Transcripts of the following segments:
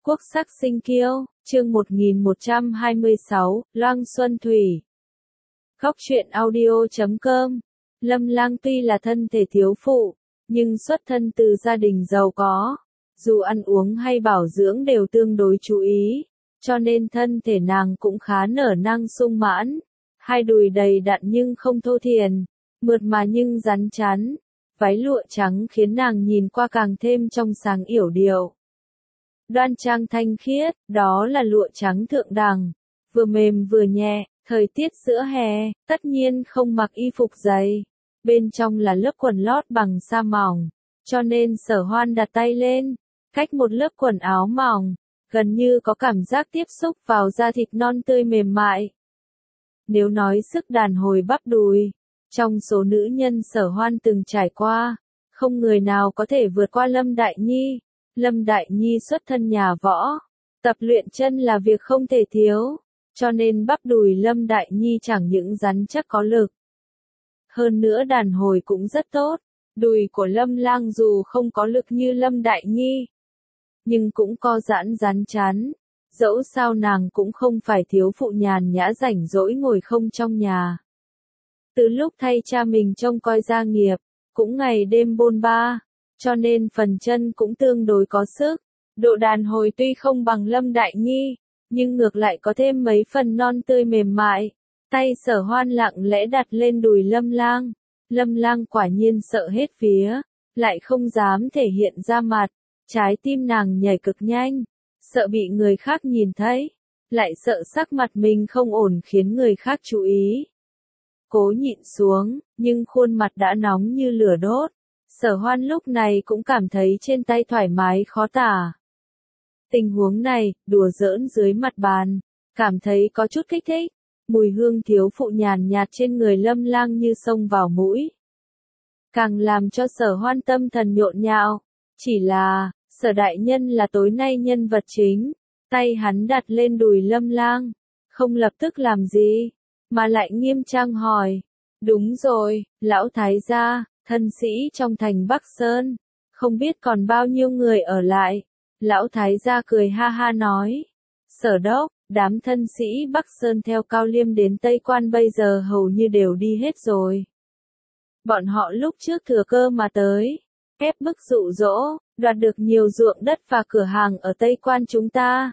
Quốc sắc sinh kiêu, chương 1126, Loang Xuân Thủy. Góc truyện audio.com. Lâm Lang tuy là thân thể thiếu phụ, nhưng xuất thân từ gia đình giàu có, dù ăn uống hay bảo dưỡng đều tương đối chú ý, cho nên thân thể nàng cũng khá nở năng sung mãn, hai đùi đầy đặn nhưng không thô thiển, mượt mà nhưng rắn chắn, váy lụa trắng khiến nàng nhìn qua càng thêm trong sáng yểu điệu. Đoan trang thanh khiết, đó là lụa trắng thượng đẳng, vừa mềm vừa nhẹ, thời tiết giữa hè, tất nhiên không mặc y phục dày, bên trong là lớp quần lót bằng sa mỏng, cho nên Sở Hoan đặt tay lên, cách một lớp quần áo mỏng, gần như có cảm giác tiếp xúc vào da thịt non tươi mềm mại. Nếu nói sức đàn hồi bắp đùi, trong số nữ nhân Sở Hoan từng trải qua, không người nào có thể vượt qua Lâm Đại Nhi. Lâm Đại Nhi xuất thân nhà võ, tập luyện chân là việc không thể thiếu, cho nên bắp đùi Lâm Đại Nhi chẳng những rắn chắc có lực. Hơn nữa đàn hồi cũng rất tốt, đùi của Lâm Lang dù không có lực như Lâm Đại Nhi, nhưng cũng co giãn rắn chắn, dẫu sao nàng cũng không phải thiếu phụ nhàn nhã rảnh rỗi ngồi không trong nhà. Từ lúc thay cha mình trông coi gia nghiệp, cũng ngày đêm bôn ba, cho nên phần chân cũng tương đối có sức, độ đàn hồi tuy không bằng Lâm Đại Nhi, nhưng ngược lại có thêm mấy phần non tươi mềm mại. Tay Sở Hoan lặng lẽ đặt lên đùi Lâm Lang, Lâm Lang quả nhiên sợ hết vía, lại không dám thể hiện ra mặt, trái tim nàng nhảy cực nhanh, sợ bị người khác nhìn thấy, lại sợ sắc mặt mình không ổn khiến người khác chú ý. Cố nhịn xuống, nhưng khuôn mặt đã nóng như lửa đốt. Sở Hoan lúc này cũng cảm thấy trên tay thoải mái khó tả. Tình huống này, đùa giỡn dưới mặt bàn, cảm thấy có chút kích thích, mùi hương thiếu phụ nhàn nhạt trên người Lâm Lang như xông vào mũi. Càng làm cho Sở Hoan tâm thần nhộn nhạo, chỉ là, Sở đại nhân là tối nay nhân vật chính, tay hắn đặt lên đùi Lâm Lang, không lập tức làm gì, mà lại nghiêm trang hỏi, đúng rồi, lão thái gia. Thân sĩ trong thành Bắc Sơn, không biết còn bao nhiêu người ở lại. Lão thái gia cười ha ha nói. Sở đốc, đám thân sĩ Bắc Sơn theo Cao Liêm đến Tây Quan bây giờ hầu như đều đi hết rồi. Bọn họ lúc trước thừa cơ mà tới, ép bức dụ dỗ, đoạt được nhiều ruộng đất và cửa hàng ở Tây Quan chúng ta.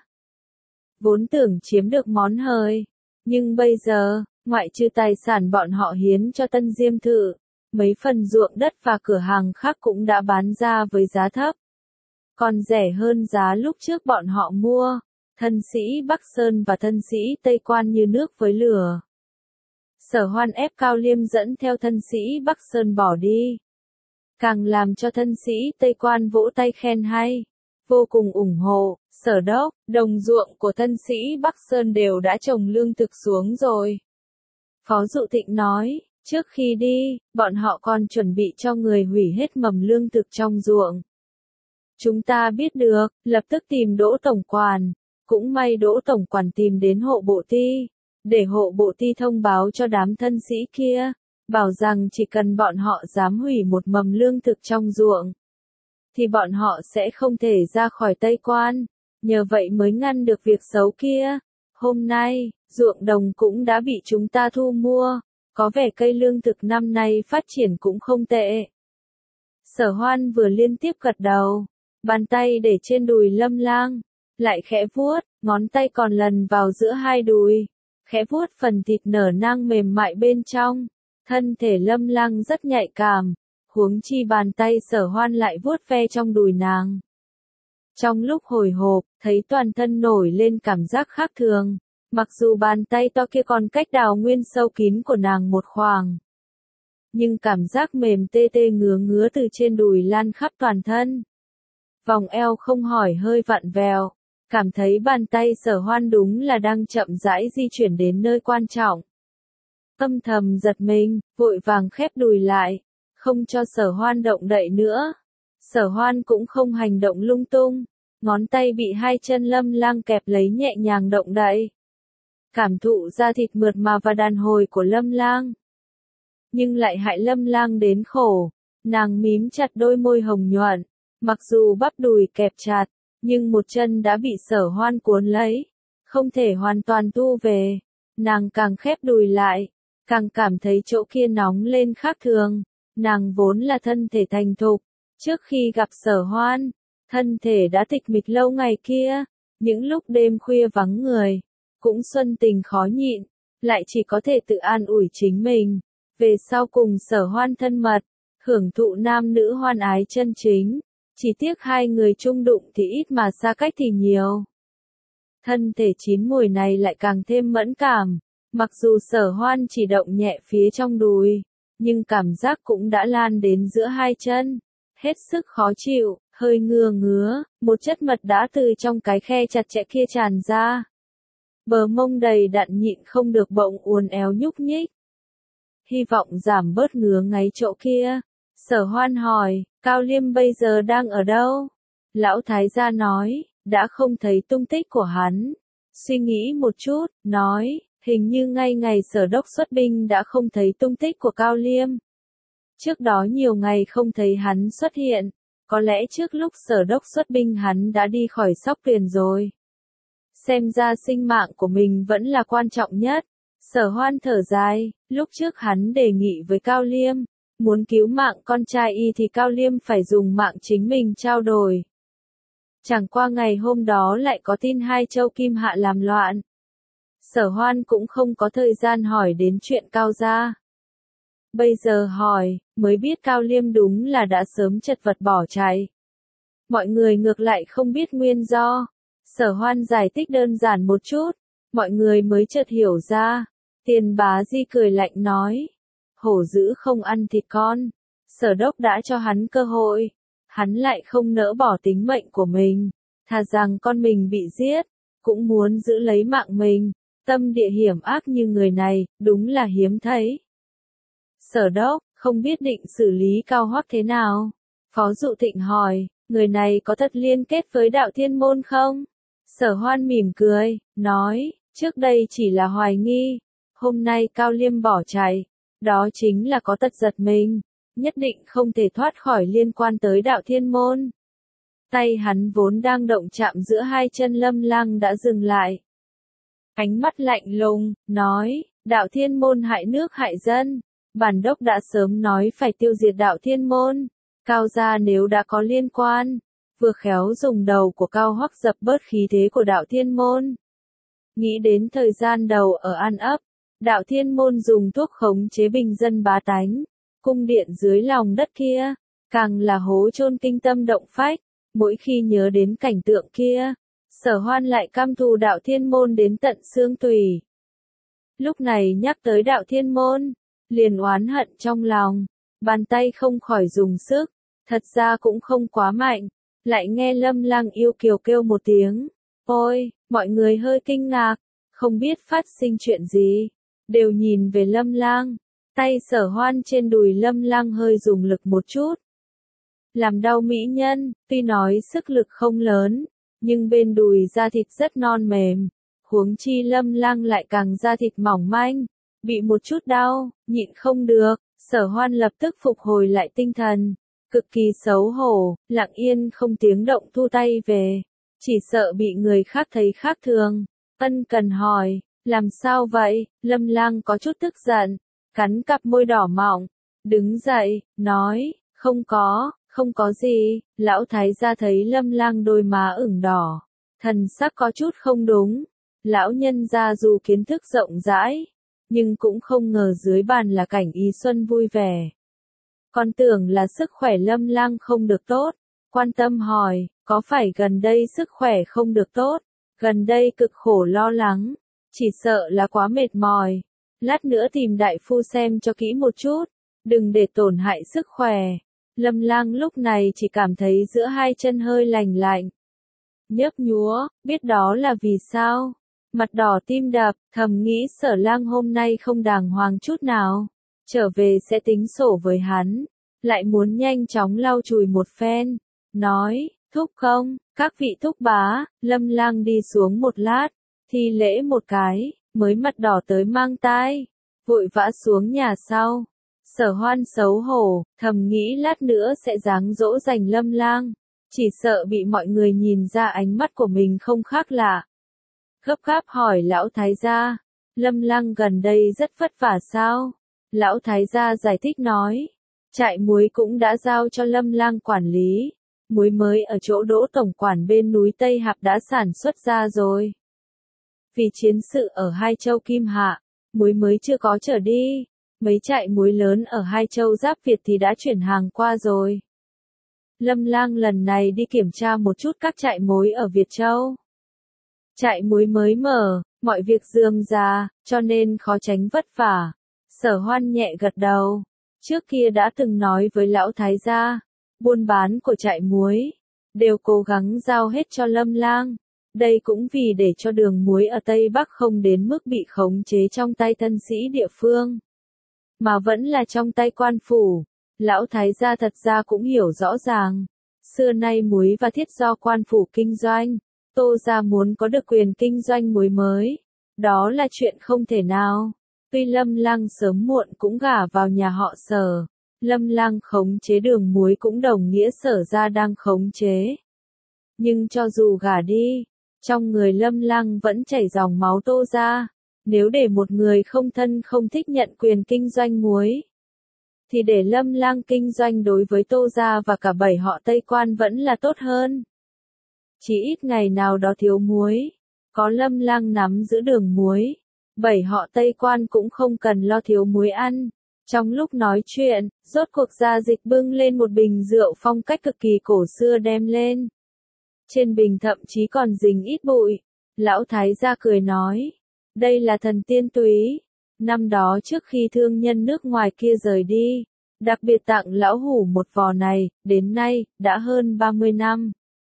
Vốn tưởng chiếm được món hời, nhưng bây giờ, ngoại trừ tài sản bọn họ hiến cho Tân Diêm Thự, mấy phần ruộng đất và cửa hàng khác cũng đã bán ra với giá thấp, còn rẻ hơn giá lúc trước bọn họ mua. Thân sĩ Bắc Sơn và thân sĩ Tây Quan như nước với lửa. Sở Hoan ép Cao Liêm dẫn theo thân sĩ Bắc Sơn bỏ đi, càng làm cho thân sĩ Tây Quan vỗ tay khen hay, vô cùng ủng hộ. Sở đốc, đồng ruộng của thân sĩ Bắc Sơn đều đã trồng lương thực xuống rồi. Phó Dụ Thịnh nói. Trước khi đi, bọn họ còn chuẩn bị cho người hủy hết mầm lương thực trong ruộng. Chúng ta biết được, lập tức tìm Đỗ Tổng Quản. Cũng may Đỗ Tổng Quản tìm đến hộ bộ ty, để hộ bộ ty thông báo cho đám thân sĩ kia, bảo rằng chỉ cần bọn họ dám hủy một mầm lương thực trong ruộng, thì bọn họ sẽ không thể ra khỏi Tây Quan, nhờ vậy mới ngăn được việc xấu kia. Hôm nay, ruộng đồng cũng đã bị chúng ta thu mua. Có vẻ cây lương thực năm nay phát triển cũng không tệ. Sở Hoan vừa liên tiếp gật đầu, bàn tay để trên đùi Lâm Lang, lại khẽ vuốt, ngón tay còn lần vào giữa hai đùi, khẽ vuốt phần thịt nở nang mềm mại bên trong. Thân thể Lâm Lang rất nhạy cảm, huống chi bàn tay Sở Hoan lại vuốt ve trong đùi nàng. Trong lúc hồi hộp, thấy toàn thân nổi lên cảm giác khác thường. Mặc dù bàn tay to kia còn cách đào nguyên sâu kín của nàng một khoảng, nhưng cảm giác mềm tê tê ngứa ngứa từ trên đùi lan khắp toàn thân. Vòng eo không hỏi hơi vặn vẹo, cảm thấy bàn tay Sở Hoan đúng là đang chậm rãi di chuyển đến nơi quan trọng. Âm thầm giật mình, vội vàng khép đùi lại, không cho Sở Hoan động đậy nữa. Sở Hoan cũng không hành động lung tung, ngón tay bị hai chân Lâm Lang kẹp lấy nhẹ nhàng động đậy. Cảm thụ da thịt mượt mà và đàn hồi của Lâm Lang. Nhưng lại hại Lâm Lang đến khổ, nàng mím chặt đôi môi hồng nhuận, mặc dù bắp đùi kẹp chặt, nhưng một chân đã bị Sở Hoan cuốn lấy, không thể hoàn toàn thu về. Nàng càng khép đùi lại, càng cảm thấy chỗ kia nóng lên khác thường. Nàng vốn là thân thể thành thục, trước khi gặp Sở Hoan, thân thể đã tịch mịch lâu ngày kia, những lúc đêm khuya vắng người, cũng xuân tình khó nhịn, lại chỉ có thể tự an ủi chính mình. Về sau cùng Sở Hoan thân mật, hưởng thụ nam nữ hoan ái chân chính, chỉ tiếc hai người chung đụng thì ít mà xa cách thì nhiều. Thân thể chín mùi này lại càng thêm mẫn cảm, mặc dù Sở Hoan chỉ động nhẹ phía trong đùi, nhưng cảm giác cũng đã lan đến giữa hai chân, hết sức khó chịu, hơi ngứa, một chất mật đã từ trong cái khe chặt chẽ kia tràn ra. Bờ mông đầy đặn nhịn không được bỗng uốn éo nhúc nhích. Hy vọng giảm bớt ngứa ngáy chỗ kia. Sở Hoan hỏi, Cao Liêm bây giờ đang ở đâu? Lão thái gia nói, đã không thấy tung tích của hắn. Suy nghĩ một chút, nói, hình như ngay ngày Sở Đốc xuất binh đã không thấy tung tích của Cao Liêm. Trước đó nhiều ngày không thấy hắn xuất hiện, có lẽ trước lúc Sở Đốc xuất binh hắn đã đi khỏi Sóc Tuyền rồi. Xem ra sinh mạng của mình vẫn là quan trọng nhất. Sở Hoan thở dài, lúc trước hắn đề nghị với Cao Liêm, muốn cứu mạng con trai y thì Cao Liêm phải dùng mạng chính mình trao đổi. Chẳng qua ngày hôm đó lại có tin hai châu Kim Hạ làm loạn. Sở Hoan cũng không có thời gian hỏi đến chuyện Cao gia. Bây giờ hỏi, mới biết Cao Liêm đúng là đã sớm chật vật bỏ chạy. Mọi người ngược lại không biết nguyên do. Sở Hoan giải thích đơn giản một chút, mọi người mới chợt hiểu ra. Tiền Bá Di cười lạnh nói, hổ dữ không ăn thịt con. Sở Đốc đã cho hắn cơ hội, hắn lại không nỡ bỏ tính mệnh của mình, thà rằng con mình bị giết, cũng muốn giữ lấy mạng mình. Tâm địa hiểm ác như người này, đúng là hiếm thấy. Sở Đốc, không biết định xử lý Cao Hoắc thế nào? Phó Dụ Thịnh hỏi, người này có thật liên kết với Đạo Thiên Môn không? Sở Hoan mỉm cười, nói, trước đây chỉ là hoài nghi, hôm nay Cao Liêm bỏ chạy, đó chính là có tật giật mình, nhất định không thể thoát khỏi liên quan tới Đạo Thiên Môn. Tay hắn vốn đang động chạm giữa hai chân Lâm Lang đã dừng lại. Ánh mắt lạnh lùng, nói, Đạo Thiên Môn hại nước hại dân, bản đốc đã sớm nói phải tiêu diệt Đạo Thiên Môn. Cao gia nếu đã có liên quan, vừa khéo dùng đầu của Cao Hoắc dập bớt khí thế của Đạo Thiên Môn. Nghĩ đến thời gian đầu ở An Ấp, Đạo Thiên Môn dùng thuốc khống chế bình dân bá tánh, cung điện dưới lòng đất kia, càng là hố chôn kinh tâm động phách. Mỗi khi nhớ đến cảnh tượng kia, Sở Hoan lại căm thù Đạo Thiên Môn đến tận xương tủy. Lúc này nhắc tới Đạo Thiên Môn, liền oán hận trong lòng, bàn tay không khỏi dùng sức, thật ra cũng không quá mạnh, lại nghe Lâm Lang yêu kiều kêu một tiếng. Ôi, mọi người hơi kinh ngạc, không biết phát sinh chuyện gì, đều nhìn về Lâm Lang. Tay Sở Hoan trên đùi Lâm Lang hơi dùng lực một chút. Làm đau mỹ nhân, tuy nói sức lực không lớn, nhưng bên đùi da thịt rất non mềm, huống chi Lâm Lang lại càng da thịt mỏng manh, bị một chút đau, nhịn không được, Sở Hoan lập tức phục hồi lại tinh thần, cực kỳ xấu hổ, lặng yên không tiếng động thu tay về, chỉ sợ bị người khác thấy khác thường. Ân cần hỏi, làm sao vậy? Lâm Lang có chút tức giận, cắn cặp môi đỏ mọng, đứng dậy, nói, không có gì. Lão thái gia thấy Lâm Lang đôi má ửng đỏ, thần sắc có chút không đúng. Lão nhân gia dù kiến thức rộng rãi, nhưng cũng không ngờ dưới bàn là cảnh Y Xuân vui vẻ. Còn tưởng là sức khỏe Lâm Lang không được tốt, quan tâm hỏi, có phải gần đây sức khỏe không được tốt? Gần đây cực khổ lo lắng, chỉ sợ là quá mệt mỏi. Lát nữa tìm đại phu xem cho kỹ một chút, đừng để tổn hại sức khỏe. Lâm Lang lúc này chỉ cảm thấy giữa hai chân hơi lành lạnh, nhấp nhúa, biết đó là vì sao. Mặt đỏ tim đập, thầm nghĩ Sở Lang hôm nay không đàng hoàng chút nào, trở về sẽ tính sổ với hắn, lại muốn nhanh chóng lau chùi một phen, nói, thúc không, các vị thúc bá. Lâm Lang đi xuống một lát, thi lễ một cái, mới mặt đỏ tới mang tai, vội vã xuống nhà sau. Sở Hoan xấu hổ, thầm nghĩ lát nữa sẽ giáng dỗ dành Lâm Lang, chỉ sợ bị mọi người nhìn ra ánh mắt của mình không khác lạ. Gấp gáp hỏi lão thái gia, Lâm Lăng gần đây rất vất vả sao? Lão thái gia giải thích nói, trại muối cũng đã giao cho Lâm Lăng quản lý, muối mới ở chỗ Đỗ tổng quản bên núi Tây Hạp đã sản xuất ra rồi. Vì chiến sự ở hai châu Kim Hạ, muối mới chưa có trở đi, mấy trại muối lớn ở hai châu giáp Việt thì đã chuyển hàng qua rồi. Lâm Lang lần này đi kiểm tra một chút các trại muối ở Việt Châu. Trại muối mới mở, mọi việc rườm rà, cho nên khó tránh vất vả. Sở Hoan nhẹ gật đầu. Trước kia đã từng nói với lão thái gia, buôn bán của trại muối, đều cố gắng giao hết cho Lâm Lang. Đây cũng vì để cho đường muối ở Tây Bắc không đến mức bị khống chế trong tay thân sĩ địa phương, mà vẫn là trong tay quan phủ. Lão thái gia thật ra cũng hiểu rõ ràng, xưa nay muối và thiết do quan phủ kinh doanh, Tô gia muốn có được quyền kinh doanh muối mới, đó là chuyện không thể nào. Tuy Lâm Lang sớm muộn cũng gả vào nhà họ Sở, Lâm Lang khống chế đường muối cũng đồng nghĩa Sở gia đang khống chế. Nhưng cho dù gả đi, trong người Lâm Lang vẫn chảy dòng máu Tô gia, nếu để một người không thân không thích nhận quyền kinh doanh muối, thì để Lâm Lang kinh doanh đối với Tô gia và cả 7 họ Tây Quan vẫn là tốt hơn. Chỉ ít ngày nào đó thiếu muối, có Lâm Lang nắm giữ đường muối, 7 họ Tây Quan cũng không cần lo thiếu muối ăn. Trong lúc nói chuyện, rốt cuộc Gia Dịch bưng lên một bình rượu phong cách cực kỳ cổ xưa đem lên. Trên bình thậm chí còn dính ít bụi. Lão thái gia cười nói, đây là thần tiên túy. Năm đó trước khi thương nhân nước ngoài kia rời đi, đặc biệt tặng lão hủ một vò này, đến nay, đã hơn 30 năm.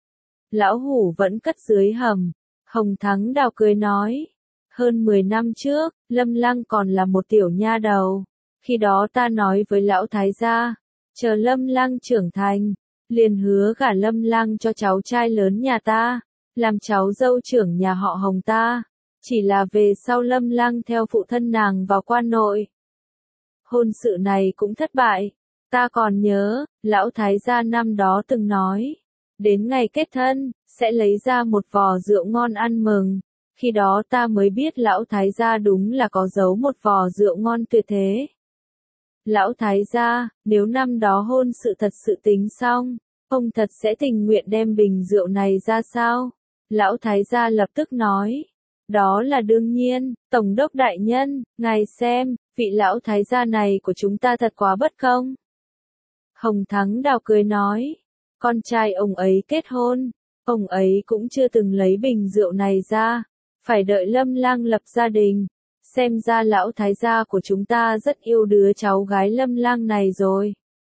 Lão hủ vẫn cất dưới hầm. Hồng Thắng Đào cười nói, hơn 10 năm trước, Lâm Lăng còn là một tiểu nha đầu. Khi đó ta nói với lão thái gia, chờ Lâm Lăng trưởng thành, liền hứa gả Lâm Lăng cho cháu trai lớn nhà ta, làm cháu dâu trưởng nhà họ Hồng ta. Chỉ là về sau Lâm Lăng theo phụ thân nàng vào quan nội. Hôn sự này cũng thất bại. Ta còn nhớ, lão thái gia năm đó từng nói, đến ngày kết thân, sẽ lấy ra một vò rượu ngon ăn mừng. Khi đó ta mới biết lão thái gia đúng là có giấu một vò rượu ngon tuyệt thế. Lão thái gia, nếu năm đó hôn sự thật sự tính xong, ông thật sẽ tình nguyện đem bình rượu này ra sao? Lão thái gia lập tức nói, đó là đương nhiên, Tổng đốc đại nhân, ngài xem, vị lão thái gia này của chúng ta thật quá bất công. Hồng Thắng Đào cười nói, con trai ông ấy kết hôn, ông ấy cũng chưa từng lấy bình rượu này ra, phải đợi Lâm Lang lập gia đình. Xem ra lão thái gia của chúng ta rất yêu đứa cháu gái Lâm Lang này rồi.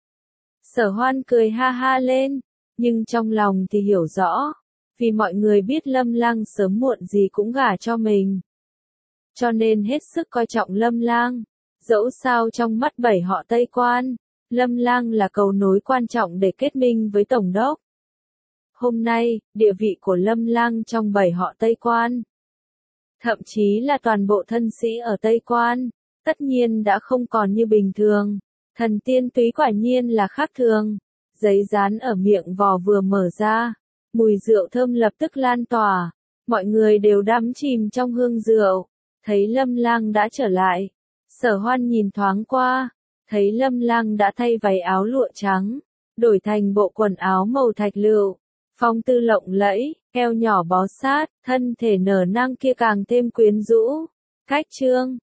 Sở Hoan cười ha ha lên, nhưng trong lòng thì hiểu rõ, vì mọi người biết Lâm Lang sớm muộn gì cũng gả cho mình, cho nên hết sức coi trọng Lâm Lang. Dẫu sao trong mắt 7 họ Tây Quan, Lâm Lang là cầu nối quan trọng để kết minh với Tổng đốc. Hôm nay, địa vị của Lâm Lang trong 7 họ Tây Quan, thậm chí là toàn bộ thân sĩ ở Tây Quan, tất nhiên đã không còn như bình thường. Thần tiên túy quả nhiên là khác thường. Giấy dán ở miệng vò vừa mở ra, mùi rượu thơm lập tức lan tỏa. Mọi người đều đắm chìm trong hương rượu. Thấy Lâm Lang đã trở lại, Sở Hoan nhìn thoáng qua, thấy Lâm Lang đã thay váy áo lụa trắng, đổi thành bộ quần áo màu thạch lựu, phong tư lộng lẫy, eo nhỏ bó sát, thân thể nở nang kia càng thêm quyến rũ. Cách chương